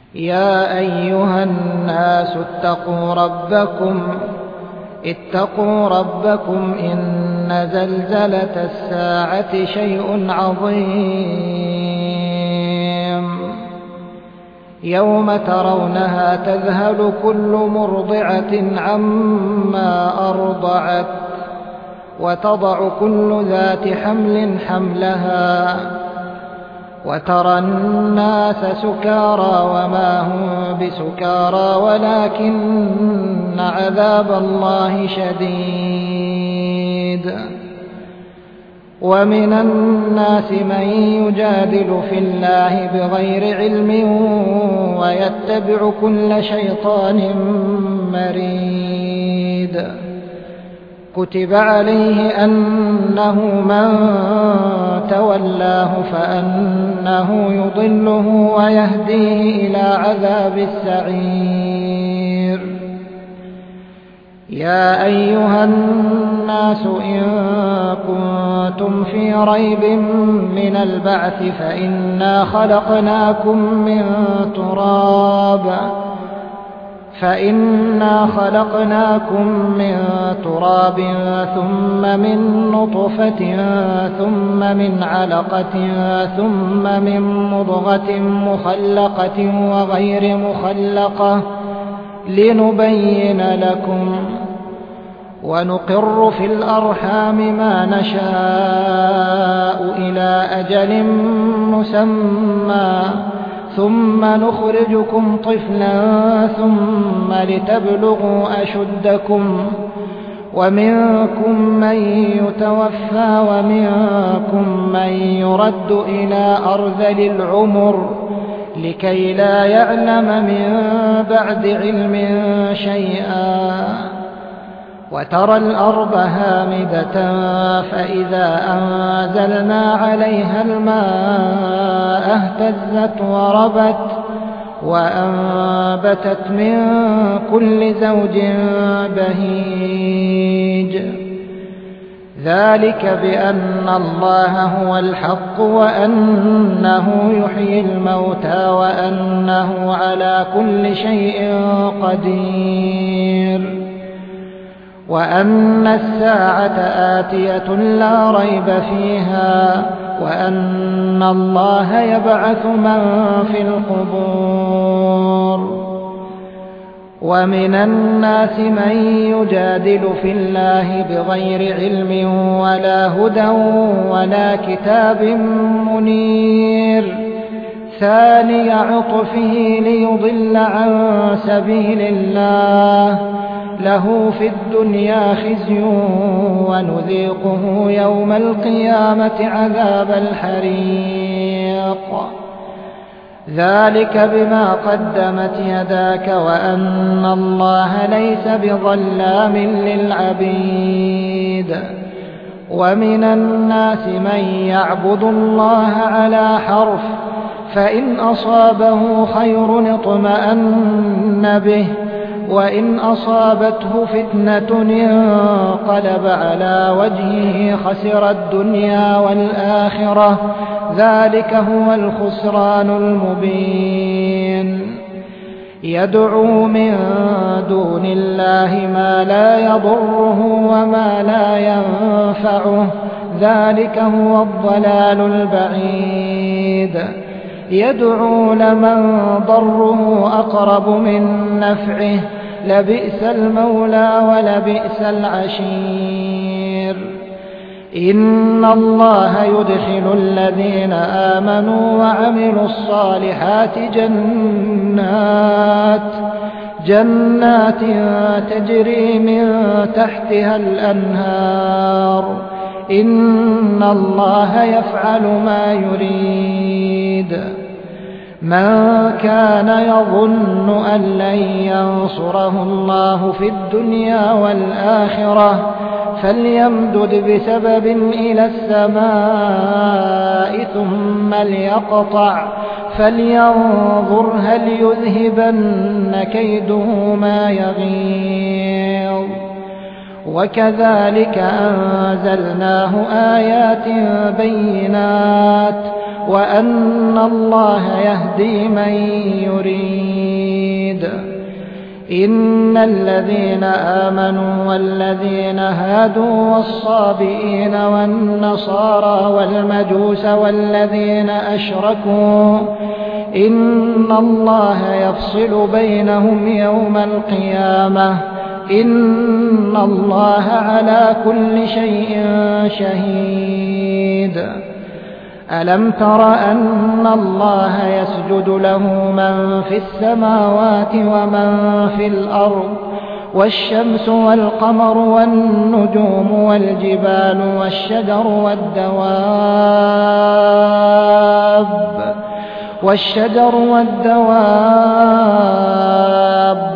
يا أيها الناس اتقوا ربكم إن زلزلة الساعة شيء عظيم يوم ترونها تذهل كل مرضعة عما أرضعت وتضع كل ذات حمل حملها وترى الناس سكارى وما هم بسكارى ولكن عذاب الله شديد. ومن الناس من يجادل في الله بغير علم ويتبع كل شيطان مريد. كتب عليه أنه من تولاه فأنه يضله ويهديه إلى عذاب السعير. يا أيها الناس إن كنتم في ريب من البعث فإنا خلقناكم من تراب ثم من نطفة ثم من علقة ثم من مضغة مخلقة وغير مخلقة لنبين لكم ونقر في الأرحام ما نشاء إلى أجل مسمى ثم نخرجكم طفلا ثم لتبلغوا أشدكم ومنكم من يتوفى ومنكم من يرد إلى أرذل العمر لكي لا يعلم من بعد علم شيئا. وترى الأرض هامدة فإذا أنزلنا عليها الماء اهتزت وربت وأنبتت من كل زوج بهيج. ذلك بأن الله هو الحق وأنه يحيي الموتى وأنه على كل شيء قدير وأن الساعة آتية لا ريب فيها وأن الله يبعث من في القبور. ومن الناس من يجادل في الله بغير علم ولا هدى ولا كتاب منير ثاني عطفه ليضل عن سبيل الله له في الدنيا خزي ونذيقه يوم القيامة عذاب الحريق. ذلك بما قدمت يداك وأن الله ليس بظلام للعبيد. ومن الناس من يعبد الله على حرف فإن أصابه خير اطمأن به وإن أصابته فتنة انقلب على وجهه خسر الدنيا والآخرة ذلك هو الخسران المبين. يدعو من دون الله ما لا يضره وما لا ينفعه ذلك هو الضلال البعيد. يدعو لمن ضره أقرب من نفعه لبئس المولى ولبئس العشير. إن الله يدخل الذين آمنوا وعملوا الصالحات جنات تجري من تحتها الأنهار إن الله يفعل ما يريد. من كان يظن أن لن ينصره الله في الدنيا والآخرة فليمدد بسبب إلى السماء ثم ليقطع فلينظر هل يذهبن كيده ما يغيظ. وكذلك أنزلناه آيات بينات وأن الله يهدي من يريد. إن الذين آمنوا والذين هادوا والصابئين والنصارى والمجوس والذين أشركوا إن الله يفصل بينهم يوم القيامة إن الله على كل شيء شهيد. ألم تر أن الله يسجد له من في السماوات ومن في الأرض والشمس والقمر والنجوم والجبال والشجر والدواب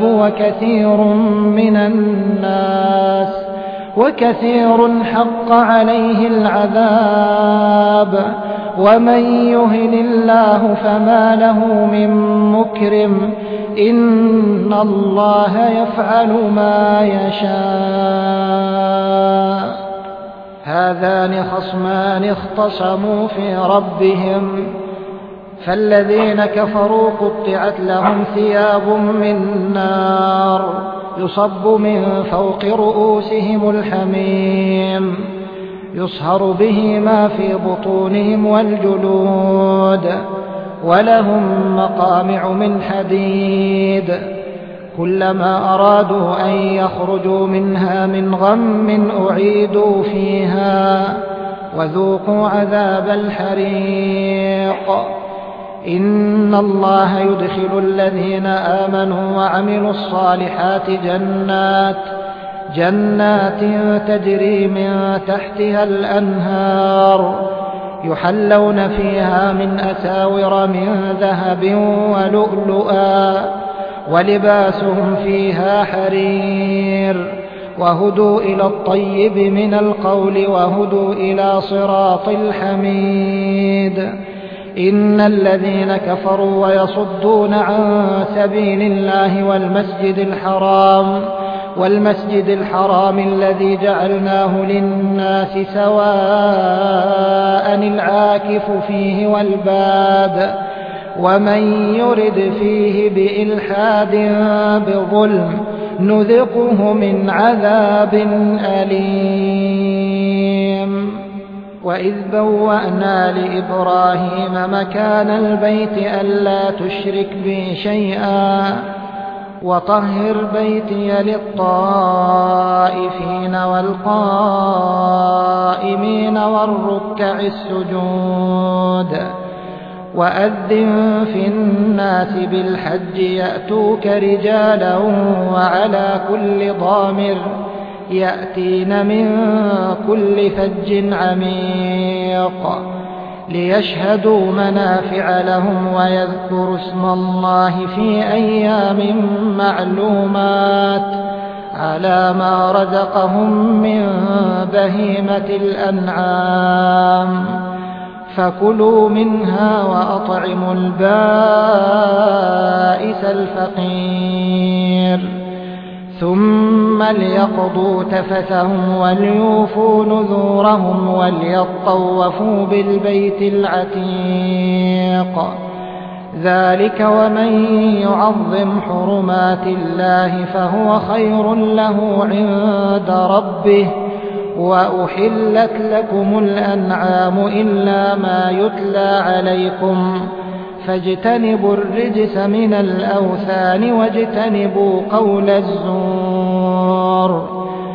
وكثير حق عليه العذاب ومن يهن الله فما له من مكرم إن الله يفعل ما يشاء. هذان خصمان اختصموا في ربهم فالذين كفروا قطعت لهم ثياب من نار يصب من فوق رؤوسهم الحميم يصهر به ما في بطونهم والجلود ولهم مقامع من حديد كلما أرادوا أن يخرجوا منها من غم أعيدوا فيها وذوقوا عذاب الحريق. إن الله يدخل الذين آمنوا وعملوا الصالحات جنات تجري من تحتها الأنهار يحلون فيها من أساور من ذهب ولؤلؤا ولباسهم فيها حرير وهدوا إلى الطيب من القول وهدوا إلى صراط الحميد. إن الذين كفروا ويصدون عن سبيل الله والمسجد الحرام الذي جعلناه للناس سواء العاكف فيه والباد ومن يرد فيه بإلحاد بظلم نذقه من عذاب أليم. وإذ بوأنا لإبراهيم مكان البيت ألا تشرك بي شيئا وطهر بيتي للطائفين والقائمين والركع السجود. وأذن في الناس بالحج يأتوك رجالا وعلى كل ضامر يأتين من كل فج عميق ليشهدوا منافع لهم ويذكروا اسم الله في أيام معلومات على ما رزقهم من بهيمة الأنعام فكلوا منها وأطعموا البائس الفقير ثم ليقضوا تفثهم وليوفوا نذورهم وليطوفوا بالبيت العتيق. ذلك ومن يعظم حرمات الله فهو خير له عند ربه. وأحلت لكم الأنعام إلا ما يتلى عليكم فاجتنبوا الرجس من الأوثان واجتنبوا قول الزور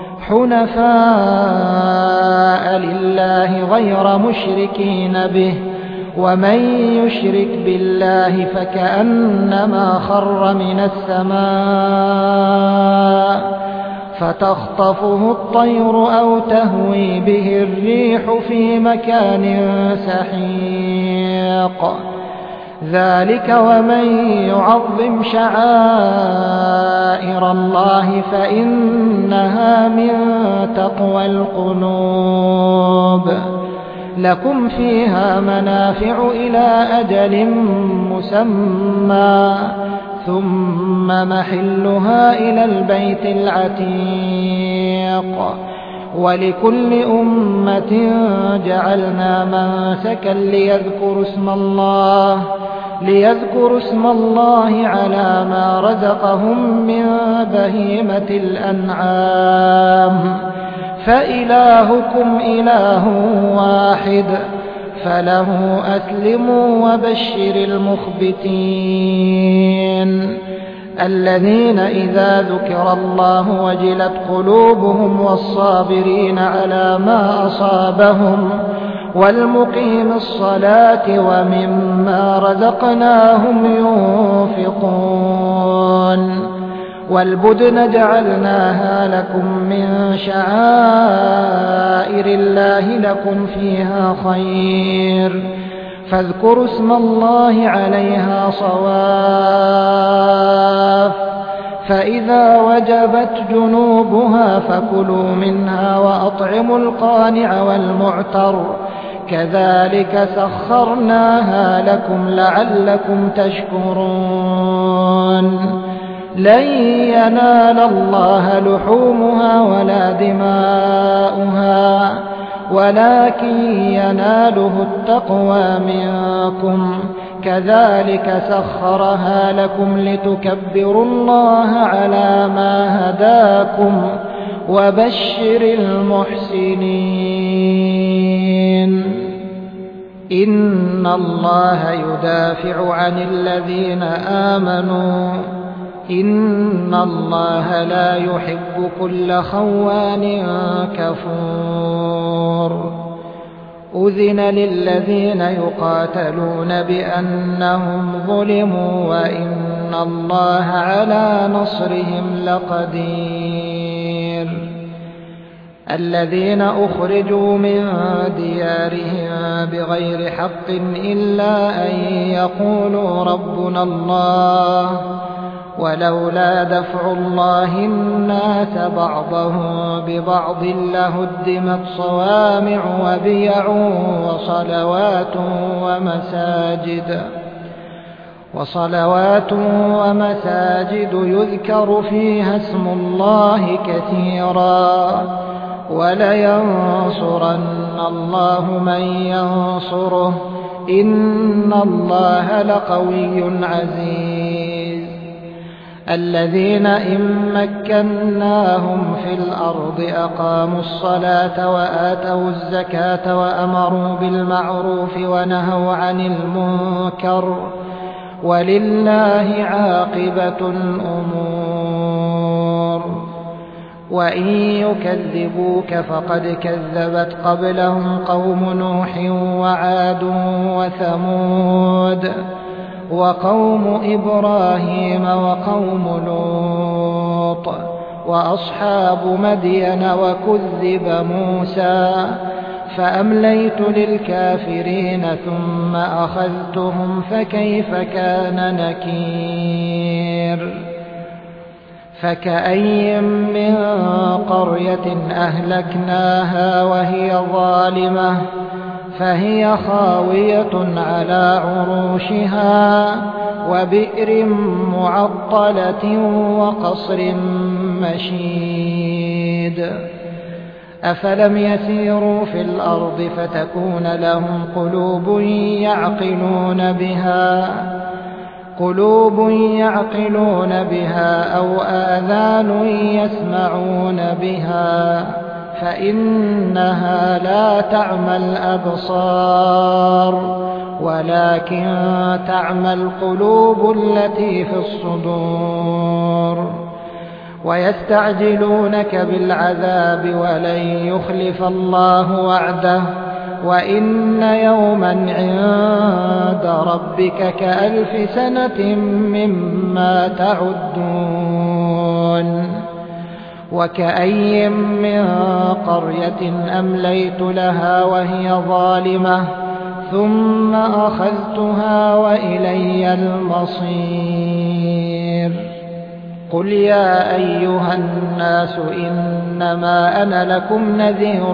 حنفاء لله غير مشركين به ومن يشرك بالله فكأنما خر من السماء فتخطفه الطير أو تهوي به الريح في مكان سحيق. ذلك ومن يعظم شعائر الله فإنها من تقوى القلوب. لكم فيها منافع إلى أجل مسمى ثم محلها إلى البيت العتيق. ولكل أمة جعلنا منسكا ليذكروا اسم الله على ما رزقهم من بهيمة الأنعام فإلهكم إله واحد فله أسلموا وبشر المخبتين الذين إذا ذكر الله وجلت قلوبهم والصابرين على ما أصابهم والمقيم الصلاة ومما رزقناهم ينفقون والبدن جعلناها لكم من شعائر الله لكم فيها خير فاذكروا اسم الله عليها صواف فإذا وجبت جنوبها فكلوا منها وأطعموا القانع والمعتر كذلك سخرناها لكم لعلكم تشكرون لن ينال الله لحومها ولا دماؤها ولكن يناله التقوى منكم كذلك سخرها لكم لتكبروا الله على ما هداكم وبشر المحسنين إن الله يدافع عن الذين آمنوا إن الله لا يحب كل خوان كفور أذن للذين يقاتلون بأنهم ظلموا وإن الله على نصرهم لقدير الذين أخرجوا من ديارهم بغير حق إلا أن يقولوا ربنا الله ولولا دفع الله الناس بعضهم ببعض لهدمت صوامع وبيع وصلوات ومساجد يذكر فيها اسم الله كثيرا ولينصرن الله من ينصره إن الله لقوي عزيز الذين إن مكناهم في الأرض أقاموا الصلاة وآتوا الزكاة وأمروا بالمعروف ونهوا عن المنكر ولله عاقبة الأمور وإن يكذبوك فقد كذبت قبلهم قوم نوح وعاد وثمود وقوم إبراهيم وقوم لوط وأصحاب مدين وكذب موسى فأمليت للكافرين ثم أخذتهم فكيف كان نكير فكأي من قرية أهلكناها وهي ظالمة فهي خاوية على عروشها وبئر معطلة وقصر مشيد أفلم يسيروا في الأرض فتكون لهم قلوب يعقلون بها أو آذان يسمعون بها فإنها لا تعمى الأبصار ولكن تعمى القلوب التي في الصدور ويستعجلونك بالعذاب ولن يخلف الله وعده وإن يوما عند ربك كألف سنة مما تعدون وكأي من قرية أمليت لها وهي ظالمة ثم أخذتها وإلي المصير قل يا أيها الناس إنما أنا لكم نذير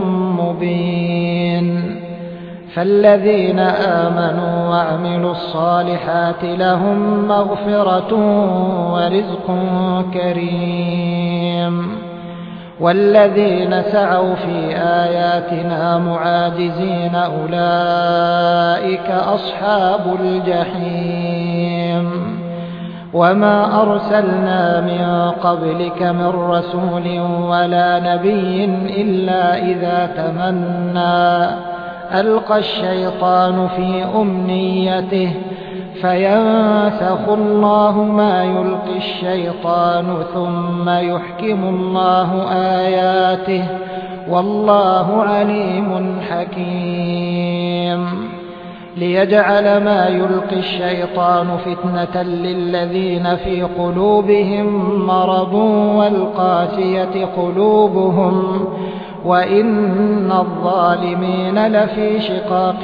مبين فالذين آمنوا وعملوا الصالحات لهم مغفرة ورزق كريم والذين سعوا في آياتنا معاجزين أولئك أصحاب الجحيم. وما أرسلنا من قبلك من رسول ولا نبي إلا إذا تمنى ألقى الشيطان في أمنيته فينسخ الله ما يلقي الشيطان ثم يحكم الله آياته والله عليم حكيم. ليجعل ما يلقي الشيطان فتنة للذين في قلوبهم مرض والقاسية قلوبهم وإن الظالمين لفي شقاق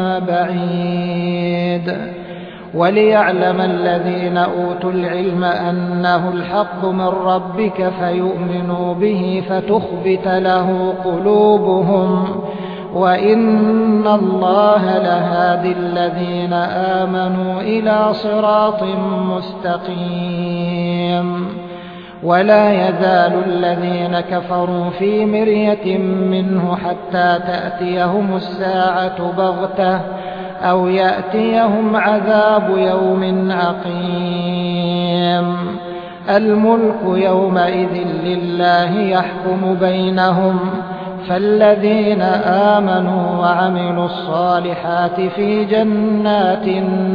بعيد. وليعلم الذين أوتوا العلم أنه الحق من ربك فيؤمنوا به فتخبت له قلوبهم وإن الله لهادي الذين آمنوا إلى صراط مستقيم. ولا يزال الذين كفروا في مرية منه حتى تأتيهم الساعة بغتة أو يأتيهم عذاب يوم عقيم. الملك يومئذ لله يحكم بينهم فالذين آمنوا وعملوا الصالحات في جنات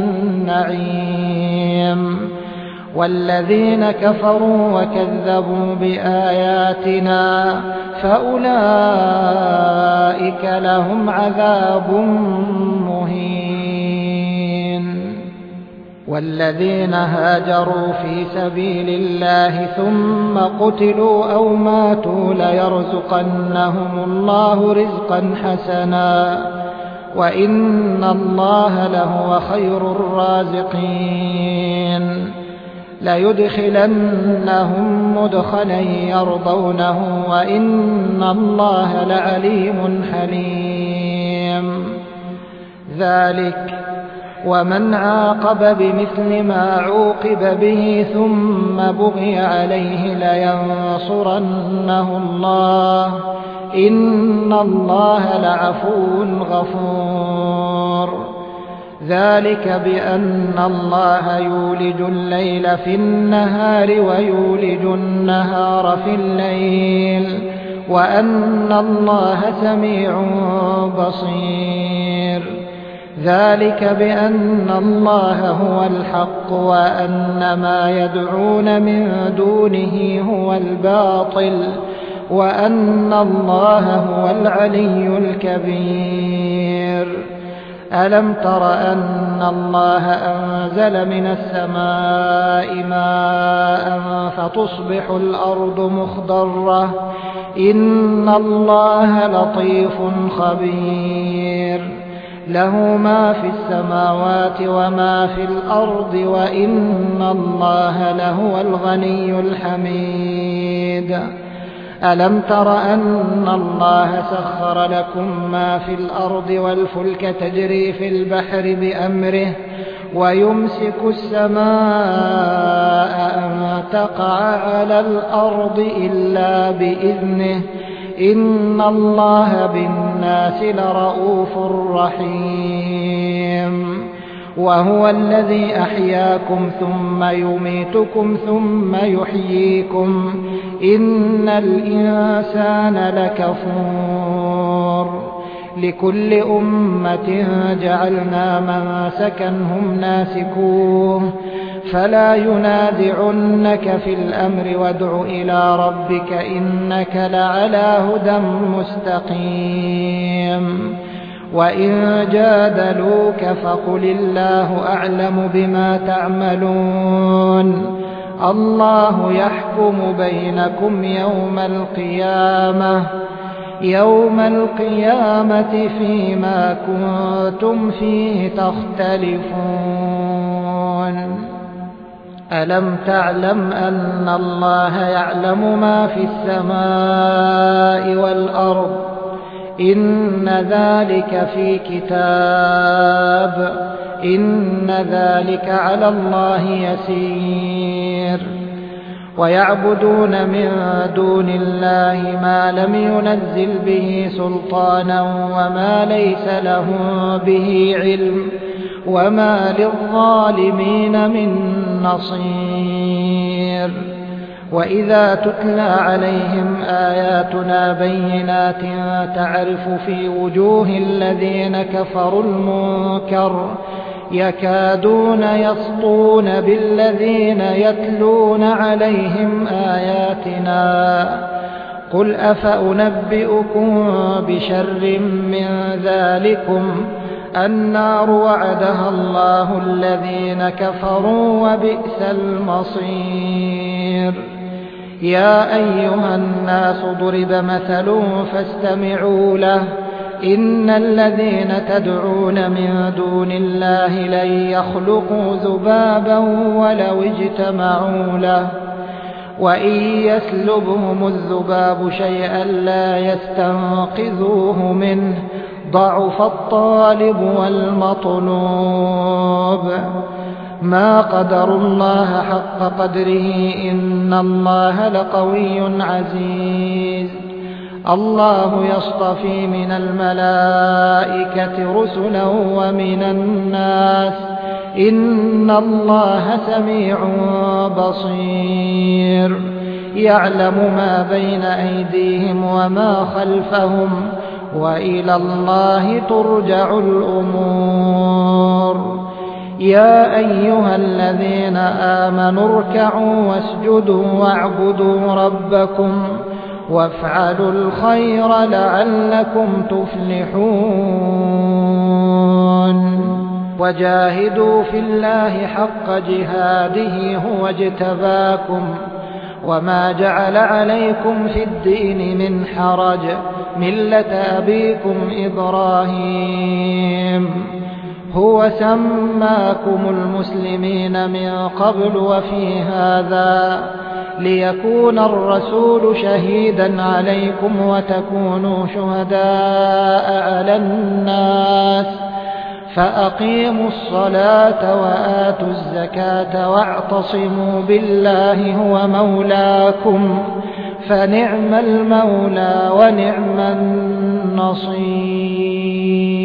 النعيم والذين كفروا وكذبوا بآياتنا فأولئك لهم عذاب مهين. والذين هاجروا في سبيل الله ثم قتلوا أو ماتوا ليرزقنهم الله رزقا حسنا وإن الله لهو خير الرازقين. ليدخلنهم مدخلا يرضونه وإن الله لعليم حليم. ذلك ومن عاقب بمثل ما عوقب به ثم بغي عليه لينصرنه الله إن الله لعفو غفور. ذلك بأن الله يولج الليل في النهار ويولج النهار في الليل وأن الله سميع بصير. ذلك بأن الله هو الحق وأن ما يدعون من دونه هو الباطل وأن الله هو العلي الكبير. ألم تر أن الله أنزل من السماء ماء فتصبح الأرض مخضرة إن الله لطيف خبير. له ما في السماوات وما في الأرض وإن الله لهو الغني الحميد. ألم تر أن الله سخر لكم ما في الأرض والفلك تجري في البحر بأمره ويمسك السماء أن تقع على الأرض إلا بإذنه إن الله بالناس لرءوف رحيم. وهو الذي أحياكم ثم يميتكم ثم يحييكم إن الإنسان لكفور. لكل أمة جعلنا منسكا هم ناسكوه فلا ينازعنك في الأمر وادع إلى ربك إنك لعلى هدى مستقيم. وإن جادلوك فقل الله أعلم بما تعملون الله يحكم بينكم يوم القيامة فيما كنتم فيه تختلفون. ألم تعلم أن الله يعلم ما في السماء والأرض إن ذلك في كتاب إن ذلك على الله يسير. ويعبدون من دون الله ما لم ينزل به سلطانا وما ليس لهم به علم وما للظالمين من نصير. وإذا تتلى عليهم آياتنا بينات تعرف في وجوه الذين كفروا المنكر يكادون يسطون بالذين يتلون عليهم آياتنا. قل أفأنبئكم بشر من ذلكم النار وعدها الله الذين كفروا وبئس المصير. يا أيها الناس ضرب مثل فاستمعوا له إن الذين تدعون من دون الله لن يخلقوا ذبابا ولو اجتمعوا له وإن يسلبهم الذباب شيئا لا يستنقذوه منه ضعف الطالب والمطلوب. ما قدروا الله حق قدره إن الله لقوي عزيز. الله يصطفي من الملائكة رسلا ومن الناس إن الله سميع بصير. يعلم ما بين أيديهم وما خلفهم وإلى الله ترجع الأمور. يا أيها الذين آمنوا اركعوا واسجدوا واعبدوا ربكم وافعلوا الخير لعلكم تفلحون. وجاهدوا في الله حق جهاده هو اجتباكم وما جعل عليكم في الدين من حرج ملة أبيكم إبراهيم هو سماكم المسلمين من قبل وفي هذا ليكون الرسول شهيدا عليكم وتكونوا شهداء على الناس. فأقيموا الصلاة وآتوا الزكاة واعتصموا بالله هو مولاكم فنعم المولى ونعم النصير.